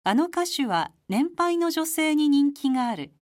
あの歌手は年配の女性に人気がある。